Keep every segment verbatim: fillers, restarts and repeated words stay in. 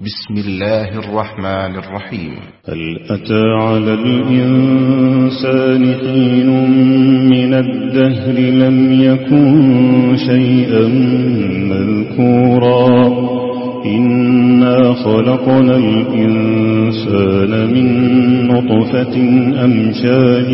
بسم الله الرحمن الرحيم. هل أتى على الإنسان حين من الدهر لم يكن شيئا مذكورا إنا خلقنا الإنسان من نطفة أمشاج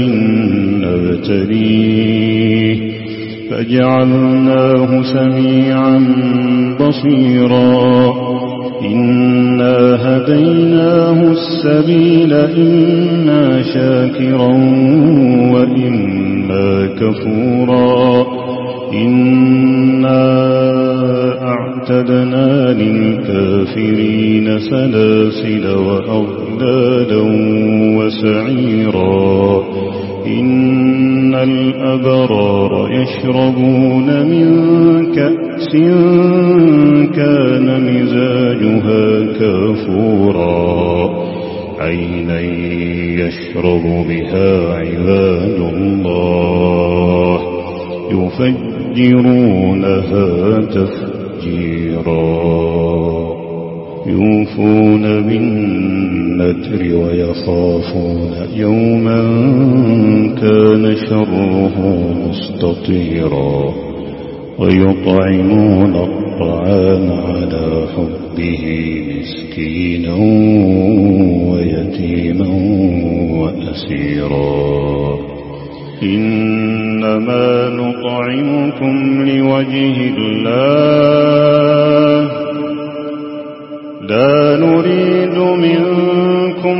نبتليه فجعلناه سميعا بصيرا إنا هديناه السبيل إما شاكرا وإما كفورا إنا أعتدنا للكافرين سلاسل وأغلالا وسعيرا إن الأبرار يشربون من كأس كان مزاجها كافورا عينا يشرب بها عباد الله يفجرونها تفجيرا يوفون بالنذر ويخافون يوما كان شره مستطيرا ويطعمون الطعام على حبه مسكينا ويتيما وأسيرا إنما نطعمكم لوجه الله لا نريد منكم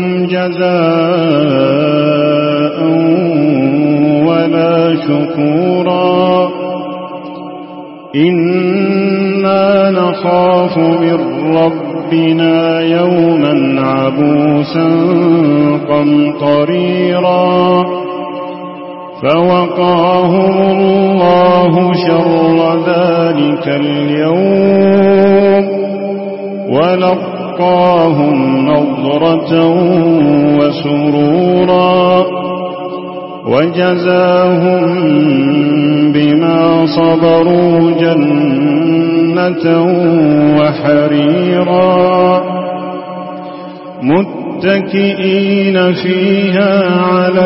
جزاء ولا شكورا إنا نخاف من ربنا يوما عبوسا قمطريرا فوقاهم الله شر ذلك اليوم ولقاهم نضرة وسرورا وجزاهم بما صبروا جنة وحريرا متكئين فيها على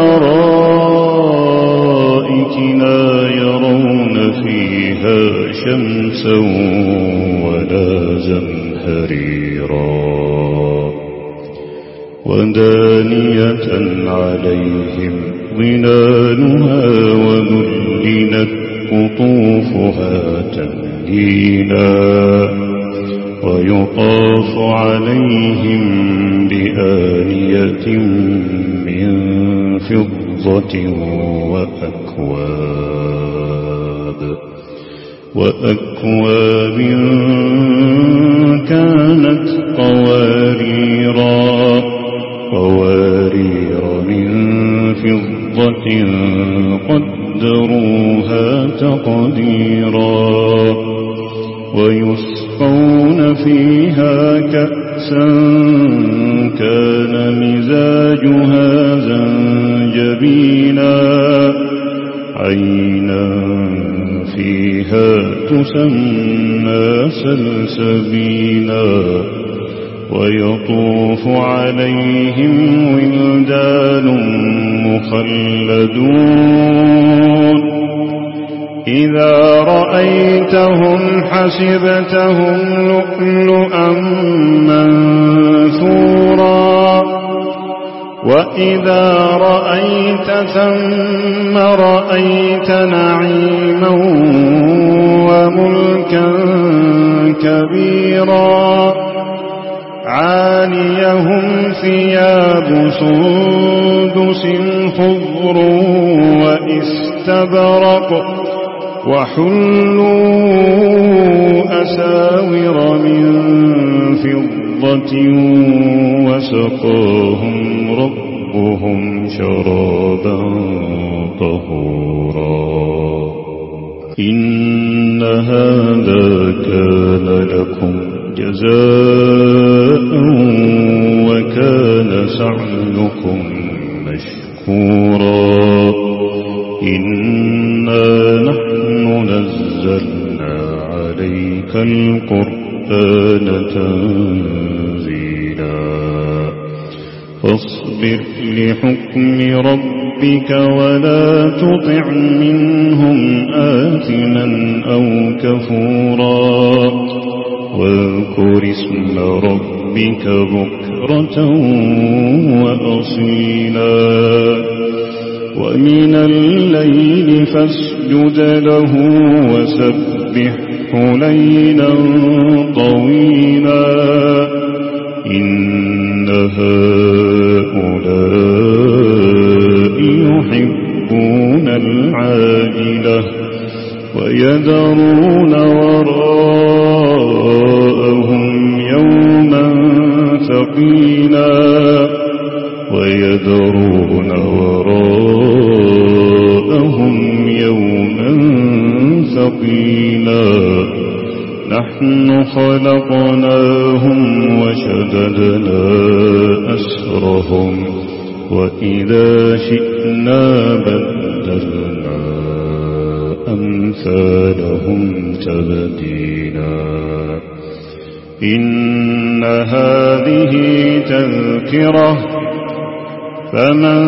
الأرائك لا يرون فيها شمسا ولا زمهريرا ودانية عليهم ظلالها وذللت قطوفها تذليلا ويطاف عليهم بآنية من فضة وأكواب وأكواب كانت قواريرا قوارير من فضة قدروها تقديرا ويسقون فيها كأسا كان مزاجها زنجبيلا عينا فيها تسمى سلسبيلا ويطوف عليهم ولدان مخلدون إذا رأيتهم حسبتهم لؤلؤا منثورا وإذا رأيت ثم رأيت نعيما وملكا كبيرا عاليهم ثياب سندس خضر واستبرق وحلوا أساور من فضة وسقاهم ربهم شرابا طهورا إن هذا كان لكم جزاء وكان سعيكم مشكورا إنا نحن نزلنا عليك القرآن تنزيلا فاصبر لحكم ربك ولا تطع منهم آثما أو كفورا واذكر اسم ربك بكرة وأصيلا ومن الليل فاسجد له وسبحه ليلا طويلا إن هؤلاء يحبون العاجلة ويذرون وراءهم يوما ثقيلا ويذرون وراءهم يوما ثقيلا نحن خلقناهم وشددنا أسرهم وإذا شئنا بدلنا أمثالهم تبديلا إن هذه تذكرة فمن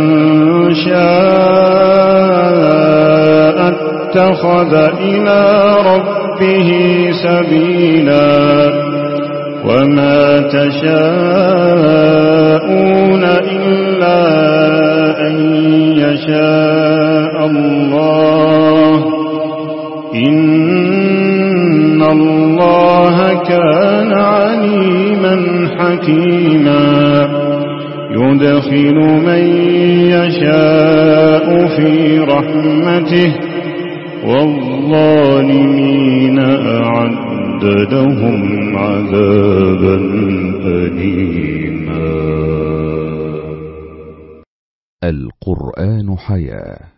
شاء اتخذ إلى ربه سبيلا وما تشاءون إلا أن يشاء الله إن الله كان عليما حكيما يدخل من يشاء في رحمته والظالمين أعد لهم عذابا أليما. القرآن حياة.